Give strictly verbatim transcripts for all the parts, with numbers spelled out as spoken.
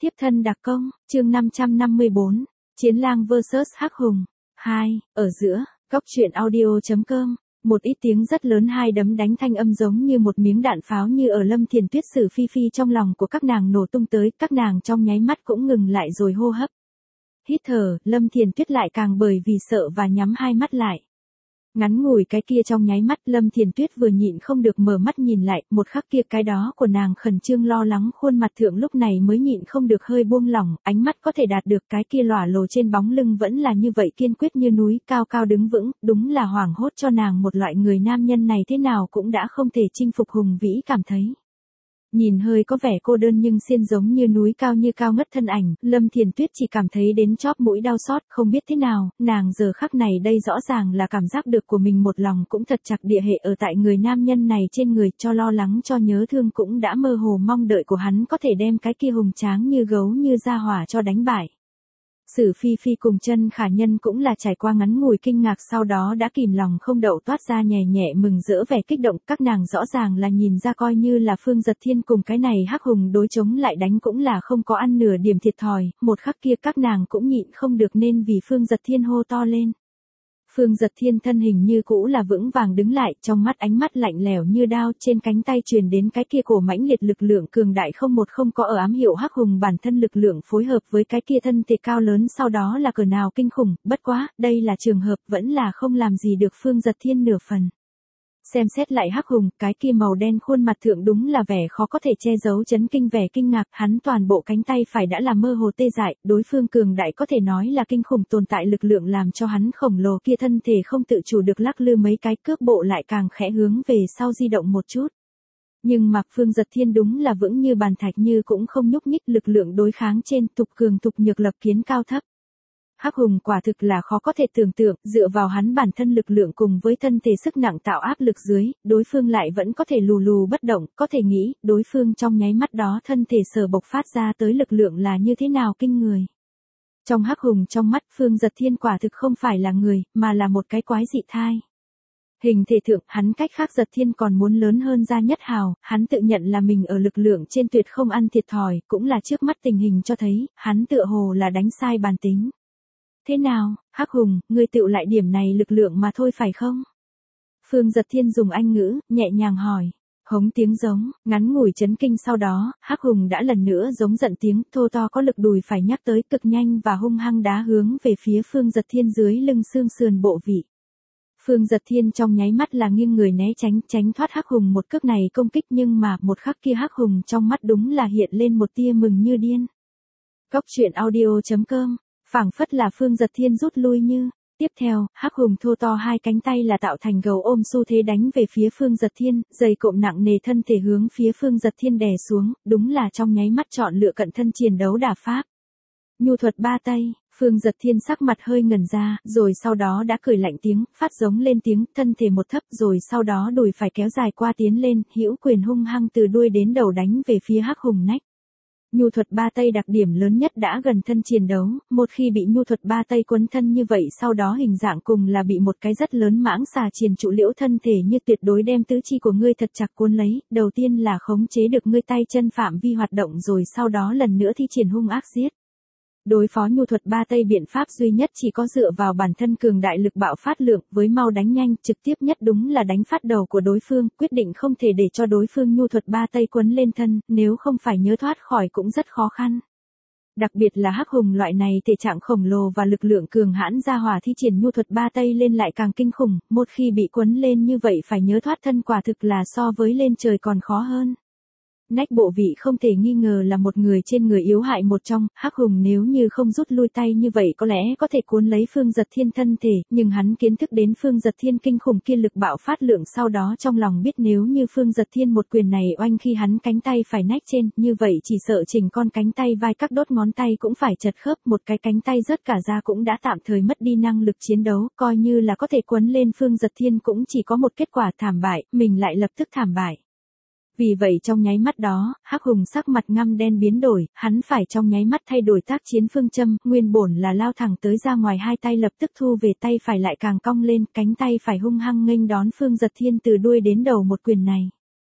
Tiếp thân đặc công, chương năm trăm năm mươi bốn, Chiến lang versus Hắc Hùng. hai, ở giữa, góc truyện audio chấm com, một ít tiếng rất lớn hai đấm đánh thanh âm giống như một miếng đạn pháo như ở Lâm Thiền Tuyết Sử Phi Phi trong lòng của các nàng nổ tung tới, các nàng trong nháy mắt cũng ngừng lại rồi hô hấp. Hít thở, Lâm Thiền Tuyết lại càng bởi vì sợ và nhắm hai mắt lại. Ngắn ngủi cái kia trong nháy mắt Lâm Thiền Tuyết vừa nhịn không được mở mắt nhìn lại, một khắc kia cái đó của nàng khẩn trương lo lắng khuôn mặt thượng lúc này mới nhịn không được hơi buông lỏng, ánh mắt có thể đạt được cái kia lỏa lồ trên bóng lưng vẫn là như vậy kiên quyết như núi cao cao đứng vững, đúng là hoảng hốt cho nàng một loại người nam nhân này thế nào cũng đã không thể chinh phục hùng vĩ cảm thấy. Nhìn hơi có vẻ cô đơn nhưng xiên giống như núi cao như cao ngất thân ảnh, Lâm Thiền Tuyết chỉ cảm thấy đến chóp mũi đau xót, không biết thế nào, nàng giờ khắc này đây rõ ràng là cảm giác được của mình một lòng cũng thật chặt địa hệ ở tại người nam nhân này trên người, cho lo lắng cho nhớ thương cũng đã mơ hồ mong đợi của hắn có thể đem cái kia hùng tráng như gấu như ra hỏa cho đánh bại. Sử Phi Phi cùng Chân Khả Nhân cũng là trải qua ngắn ngủi kinh ngạc sau đó đã kìm lòng không đậu toát ra nhẹ nhẹ mừng rỡ vẻ kích động, các nàng rõ ràng là nhìn ra coi như là Phương Dật Thiên cùng cái này Hắc Hùng đối chống lại đánh cũng là không có ăn nửa điểm thiệt thòi, một khắc kia các nàng cũng nhịn không được nên vì Phương Dật Thiên hô to lên. Phương Dật Thiên thân hình như cũ là vững vàng đứng lại, trong mắt ánh mắt lạnh lẽo như đao, trên cánh tay truyền đến cái kia cổ mãnh liệt lực lượng cường đại không một không có ở ám hiệu Hắc Hùng bản thân lực lượng phối hợp với cái kia thân thể cao lớn sau đó là cỡ nào kinh khủng, bất quá, đây là trường hợp vẫn là không làm gì được Phương Dật Thiên nửa phần. Xem xét lại Hắc Hùng, cái kia màu đen khuôn mặt thượng đúng là vẻ khó có thể che giấu chấn kinh vẻ kinh ngạc, hắn toàn bộ cánh tay phải đã là mơ hồ tê dại, đối phương cường đại có thể nói là kinh khủng tồn tại lực lượng làm cho hắn khổng lồ kia thân thể không tự chủ được lắc lư mấy cái, cước bộ lại càng khẽ hướng về sau di động một chút. Nhưng mà Phương Dật Thiên đúng là vững như bàn thạch như cũng không nhúc nhích, lực lượng đối kháng trên tục cường tục nhược lập kiến cao thấp. Hắc Hùng quả thực là khó có thể tưởng tượng, dựa vào hắn bản thân lực lượng cùng với thân thể sức nặng tạo áp lực dưới, đối phương lại vẫn có thể lù lù bất động, có thể nghĩ, đối phương trong nháy mắt đó thân thể sở bộc phát ra tới lực lượng là như thế nào kinh người. Trong Hắc Hùng trong mắt Phương Dật Thiên quả thực không phải là người, mà là một cái quái dị thai. Hình thể thượng, hắn cách khác Dật Thiên còn muốn lớn hơn ra nhất hào, hắn tự nhận là mình ở lực lượng trên tuyệt không ăn thiệt thòi, cũng là trước mắt tình hình cho thấy, hắn tựa hồ là đánh sai bàn tính. Thế nào, Hắc Hùng, ngươi tựu lại điểm này lực lượng mà thôi phải không? Phương Dật Thiên dùng Anh ngữ, nhẹ nhàng hỏi. Hống tiếng giống, ngắn ngủi chấn kinh sau đó, Hắc Hùng đã lần nữa giống giận tiếng, thô to có lực đùi phải nhắc tới cực nhanh và hung hăng đá hướng về phía Phương Dật Thiên dưới lưng xương sườn bộ vị. Phương Dật Thiên trong nháy mắt là nghiêng người né tránh, tránh thoát Hắc Hùng một cước này công kích nhưng mà một khắc kia Hắc Hùng trong mắt đúng là hiện lên một tia mừng như điên. Góc truyện audio chấm com, phảng phất là Phương Dật Thiên rút lui như. Tiếp theo, Hắc Hùng thô to hai cánh tay là tạo thành gấu ôm xu thế đánh về phía Phương Dật Thiên, dày cộm nặng nề thân thể hướng phía Phương Dật Thiên đè xuống, đúng là trong nháy mắt chọn lựa cận thân chiến đấu đả pháp. Nhu thuật ba tay, Phương Dật Thiên sắc mặt hơi ngẩn ra, rồi sau đó đã cười lạnh tiếng, phát giống lên tiếng, thân thể một thấp rồi sau đó đùi phải kéo dài qua tiến lên, hữu quyền hung hăng từ đuôi đến đầu đánh về phía Hắc Hùng nách. Nhu thuật ba tay đặc điểm lớn nhất đã gần thân chiến đấu, một khi bị nhu thuật ba tay quấn thân như vậy sau đó hình dạng cùng là bị một cái rất lớn mãng xà triền trụ liễu thân thể như tuyệt đối đem tứ chi của ngươi thật chặt cuốn lấy, đầu tiên là khống chế được ngươi tay chân phạm vi hoạt động rồi sau đó lần nữa thi triển hung ác giết. Đối phó nhu thuật ba tay biện pháp duy nhất chỉ có dựa vào bản thân cường đại lực bạo phát lượng với mau đánh nhanh, trực tiếp nhất đúng là đánh phát đầu của đối phương, quyết định không thể để cho đối phương nhu thuật ba tay quấn lên thân, nếu không phải nhớ thoát khỏi cũng rất khó khăn. Đặc biệt là Hắc Hùng loại này thể trạng khổng lồ và lực lượng cường hãn ra hỏa thi triển nhu thuật ba tay lên lại càng kinh khủng, một khi bị quấn lên như vậy phải nhớ thoát thân quả thực là so với lên trời còn khó hơn. Nách bộ vị không thể nghi ngờ là một người trên người yếu hại một trong, Hắc Hùng nếu như không rút lui tay như vậy có lẽ có thể cuốn lấy Phương Dật Thiên thân thể, nhưng hắn kiến thức đến Phương Dật Thiên kinh khủng kia lực bạo phát lượng sau đó trong lòng biết nếu như Phương Dật Thiên một quyền này oanh khi hắn cánh tay phải nách trên, như vậy chỉ sợ chỉnh con cánh tay vai các đốt ngón tay cũng phải chật khớp, một cái cánh tay rớt cả ra cũng đã tạm thời mất đi năng lực chiến đấu, coi như là có thể quấn lên Phương Dật Thiên cũng chỉ có một kết quả thảm bại, mình lại lập tức thảm bại. Vì vậy trong nháy mắt đó, Hắc Hùng sắc mặt ngăm đen biến đổi, hắn phải trong nháy mắt thay đổi tác chiến phương châm, nguyên bổn là lao thẳng tới ra ngoài hai tay lập tức thu về tay phải lại càng cong lên, cánh tay phải hung hăng nghênh đón Phương Dật Thiên từ đuôi đến đầu một quyền này.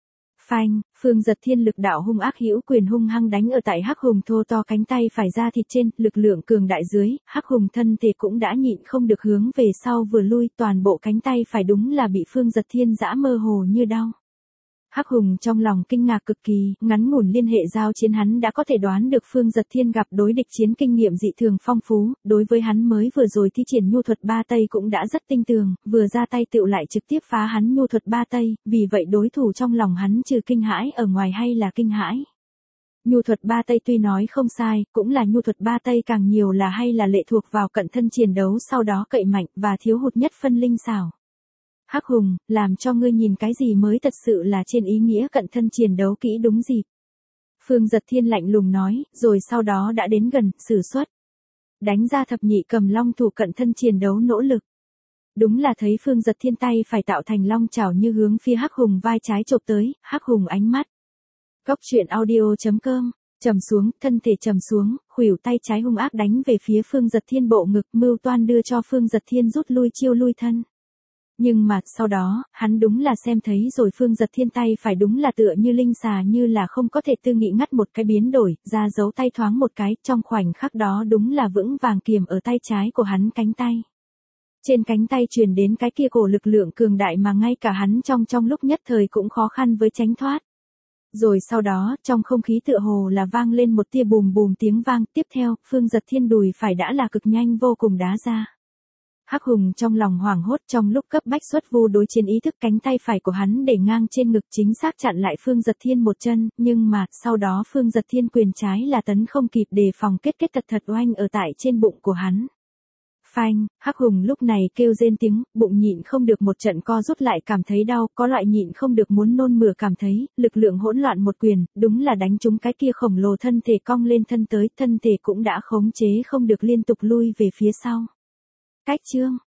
Phanh, Phương Giật Thiên lực đạo hung ác hữu quyền hung hăng đánh ở tại Hắc Hùng thô to cánh tay phải ra thịt trên, lực lượng cường đại dưới, Hắc Hùng thân thể cũng đã nhịn không được hướng về sau vừa lui, toàn bộ cánh tay phải đúng là bị Phương Giật Thiên giã mơ hồ như đau. Hắc Hùng trong lòng kinh ngạc cực kỳ, ngắn ngủn liên hệ giao chiến hắn đã có thể đoán được Phương Giật Thiên gặp đối địch chiến kinh nghiệm dị thường phong phú, đối với hắn mới vừa rồi thi triển nhu thuật ba tây cũng đã rất tinh tường, vừa ra tay tựu lại trực tiếp phá hắn nhu thuật ba tây, vì vậy đối thủ trong lòng hắn trừ kinh hãi ở ngoài hay là kinh hãi. Nhu thuật ba tây tuy nói không sai, cũng là nhu thuật ba tây càng nhiều là hay là lệ thuộc vào cận thân chiến đấu sau đó cậy mạnh và thiếu hụt nhất phân linh xảo. Hắc Hùng, làm cho ngươi nhìn cái gì mới thật sự là trên ý nghĩa cận thân chiến đấu kỹ đúng dịp. Phương Giật Thiên lạnh lùng nói, rồi sau đó đã đến gần, sử xuất. Đánh ra thập nhị cầm long thủ cận thân chiến đấu nỗ lực. Đúng là thấy Phương Giật Thiên tay phải tạo thành long chảo như hướng phía Hắc Hùng vai trái chộp tới, Hắc Hùng ánh mắt. Cóc truyện audio chấm com, trầm xuống, thân thể trầm xuống, khuỷu tay trái hung ác đánh về phía Phương Giật Thiên bộ ngực, mưu toan đưa cho Phương Giật Thiên rút lui chiêu lui thân. Nhưng mà, sau đó, hắn đúng là xem thấy rồi Phương Giật Thiên tay phải đúng là tựa như linh xà như là không có thể tư nghị ngắt một cái biến đổi, ra dấu tay thoáng một cái, trong khoảnh khắc đó đúng là vững vàng kiềm ở tay trái của hắn cánh tay. Trên cánh tay truyền đến cái kia cổ lực lượng cường đại mà ngay cả hắn trong trong lúc nhất thời cũng khó khăn với tránh thoát. Rồi sau đó, trong không khí tựa hồ là vang lên một tia bùm bùm tiếng vang, tiếp theo, Phương Giật Thiên đùi phải đã là cực nhanh vô cùng đá ra. Hắc Hùng trong lòng hoảng hốt trong lúc cấp bách xuất vu đối chiến ý thức cánh tay phải của hắn để ngang trên ngực chính xác chặn lại Phương Giật Thiên một chân, nhưng mà, sau đó Phương Giật Thiên quyền trái là tấn không kịp đề phòng kết kết thật thật oanh ở tại trên bụng của hắn. Phanh, Hắc Hùng lúc này kêu rên tiếng, bụng nhịn không được một trận co rút lại cảm thấy đau, có loại nhịn không được muốn nôn mửa cảm thấy, lực lượng hỗn loạn một quyền, đúng là đánh trúng cái kia khổng lồ thân thể cong lên thân tới, thân thể cũng đã khống chế không được liên tục lui về phía sau. Cách chương